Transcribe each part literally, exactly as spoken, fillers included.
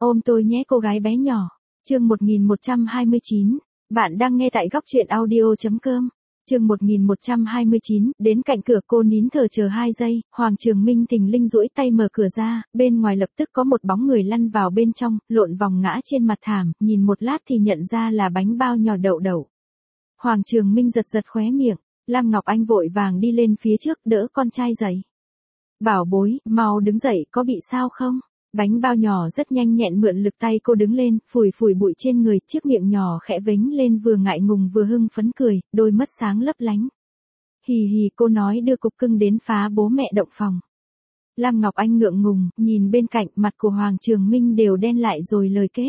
ôm tôi nhé cô gái bé nhỏ. Chương một nghìn một trăm hai mươi chín. Bạn đang nghe tại góc truyện audio.com. Chương một nghìn một trăm hai mươi chín, đến cạnh cửa cô nín thở chờ hai giây, Hoàng Trường Minh thình lình duỗi tay mở cửa ra, bên ngoài lập tức có một bóng người lăn vào bên trong, lộn vòng ngã trên mặt thảm, nhìn một lát thì nhận ra là bánh bao nhỏ Đậu Đậu. Hoàng Trường Minh giật giật khóe miệng, Lam Ngọc Anh vội vàng đi lên phía trước đỡ con trai dậy. Bảo bối, mau đứng dậy, có bị sao không? Bánh bao nhỏ rất nhanh nhẹn mượn lực tay cô đứng lên, phủi phủi bụi trên người, chiếc miệng nhỏ khẽ vếnh lên vừa ngại ngùng vừa hưng phấn cười, đôi mắt sáng lấp lánh. Hì hì cô nói đưa cục cưng đến phá bố mẹ động phòng. Lam Ngọc Anh ngượng ngùng, nhìn bên cạnh mặt của Hoàng Trường Minh đều đen lại rồi lời kết.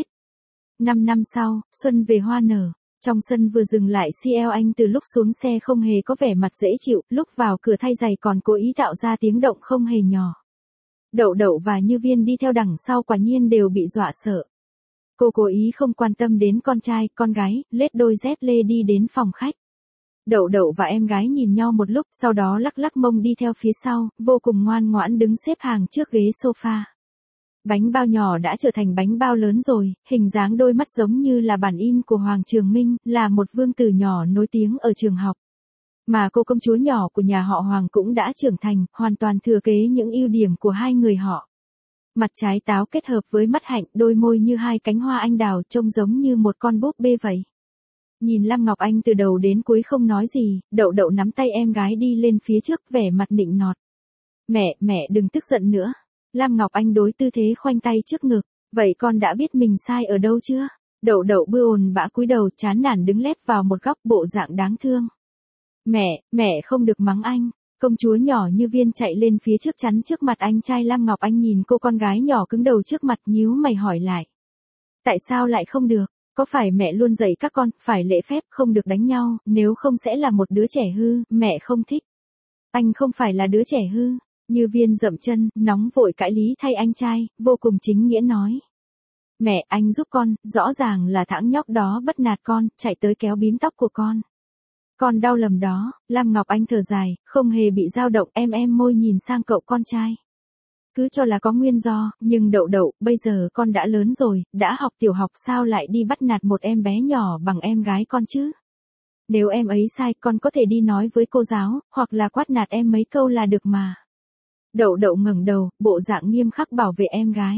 Năm năm sau, xuân về hoa nở. Trong sân vừa dừng lại xê lờ anh từ lúc xuống xe không hề có vẻ mặt dễ chịu, lúc vào cửa thay giày còn cố ý tạo ra tiếng động không hề nhỏ. Đậu Đậu và Như Viên đi theo đằng sau quả nhiên đều bị dọa sợ. Cô cố ý không quan tâm đến con trai, con gái, lết đôi dép lê đi đến phòng khách. Đậu Đậu và em gái nhìn nhau một lúc, sau đó lắc lắc mông đi theo phía sau, vô cùng ngoan ngoãn đứng xếp hàng trước ghế sofa. Bánh bao nhỏ đã trở thành bánh bao lớn rồi, hình dáng đôi mắt giống như là bản in của Hoàng Trường Minh, là một vương tử nhỏ nổi tiếng ở trường học. Mà cô công chúa nhỏ của nhà họ Hoàng cũng đã trưởng thành, hoàn toàn thừa kế những ưu điểm của hai người họ. Mặt trái táo kết hợp với mắt hạnh, đôi môi như hai cánh hoa anh đào, trông giống như một con búp bê vậy. Nhìn Lam Ngọc Anh từ đầu đến cuối không nói gì, Đậu Đậu nắm tay em gái đi lên phía trước vẻ mặt nịnh nọt. Mẹ, mẹ đừng tức giận nữa. Lam Ngọc Anh đối tư thế khoanh tay trước ngực, vậy con đã biết mình sai ở đâu chưa? Đậu Đậu bư ồn bã cúi đầu chán nản đứng lép vào một góc bộ dạng đáng thương. Mẹ, mẹ không được mắng anh. Công chúa nhỏ Như Viên chạy lên phía trước chắn trước mặt anh trai. Lam Ngọc Anh nhìn cô con gái nhỏ cứng đầu trước mặt nhíu mày hỏi lại. Tại sao lại không được? Có phải mẹ luôn dạy các con, phải lễ phép, không được đánh nhau, nếu không sẽ là một đứa trẻ hư, mẹ không thích. Anh không phải là đứa trẻ hư. Như Viên dậm chân, nóng vội cãi lý thay anh trai, vô cùng chính nghĩa nói. Mẹ, anh giúp con, rõ ràng là thằng nhóc đó bắt nạt con, chạy tới kéo bím tóc của con. Con đau lầm đó. Lam Ngọc Anh thở dài, không hề bị dao động, em em môi nhìn sang cậu con trai. Cứ cho là có nguyên do, nhưng Đậu Đậu, bây giờ con đã lớn rồi, đã học tiểu học sao lại đi bắt nạt một em bé nhỏ bằng em gái con chứ? Nếu em ấy sai, con có thể đi nói với cô giáo, hoặc là quát nạt em mấy câu là được mà. Đậu Đậu ngẩng đầu, bộ dạng nghiêm khắc bảo vệ em gái.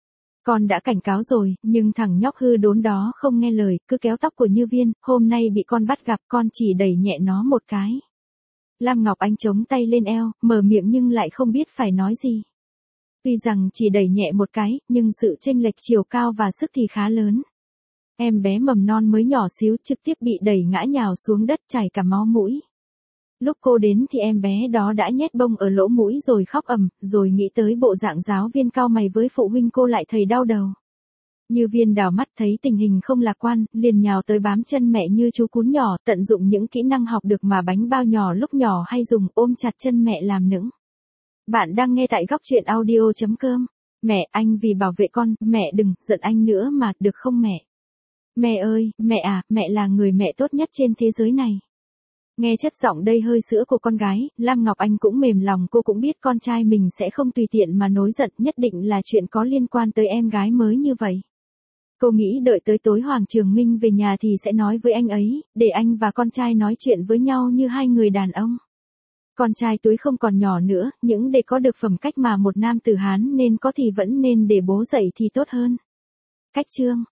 Con đã cảnh cáo rồi, nhưng thằng nhóc hư đốn đó không nghe lời, cứ kéo tóc của Như Viên, hôm nay bị con bắt gặp, con chỉ đẩy nhẹ nó một cái. Lam Ngọc Anh chống tay lên eo, mở miệng nhưng lại không biết phải nói gì. Tuy rằng chỉ đẩy nhẹ một cái, nhưng sự chênh lệch chiều cao và sức thì khá lớn. Em bé mầm non mới nhỏ xíu trực tiếp bị đẩy ngã nhào xuống đất chảy cả máu mũi. Lúc cô đến thì em bé đó đã nhét bông ở lỗ mũi rồi khóc ầm, rồi nghĩ tới bộ dạng giáo viên cao mày với phụ huynh cô lại thấy đau đầu. Như Viên đảo mắt thấy tình hình không lạc quan, liền nhào tới bám chân mẹ như chú cún nhỏ, tận dụng những kỹ năng học được mà bánh bao nhỏ lúc nhỏ hay dùng, ôm chặt chân mẹ làm nũng. Bạn đang nghe tại góc truyện audio.com. Mẹ, anh vì bảo vệ con, mẹ đừng giận anh nữa mà, được không mẹ? Mẹ ơi, mẹ à, mẹ là người mẹ tốt nhất trên thế giới này. Nghe chất giọng đầy hơi sữa của con gái, Lam Ngọc Anh cũng mềm lòng, cô cũng biết con trai mình sẽ không tùy tiện mà nổi giận, nhất định là chuyện có liên quan tới em gái mới như vậy. Cô nghĩ đợi tới tối Hoàng Trường Minh về nhà thì sẽ nói với anh ấy, để anh và con trai nói chuyện với nhau như hai người đàn ông. Con trai túi không còn nhỏ nữa, những để có được phẩm cách mà một nam tử Hán nên có thì vẫn nên để bố dạy thì tốt hơn. Cách chương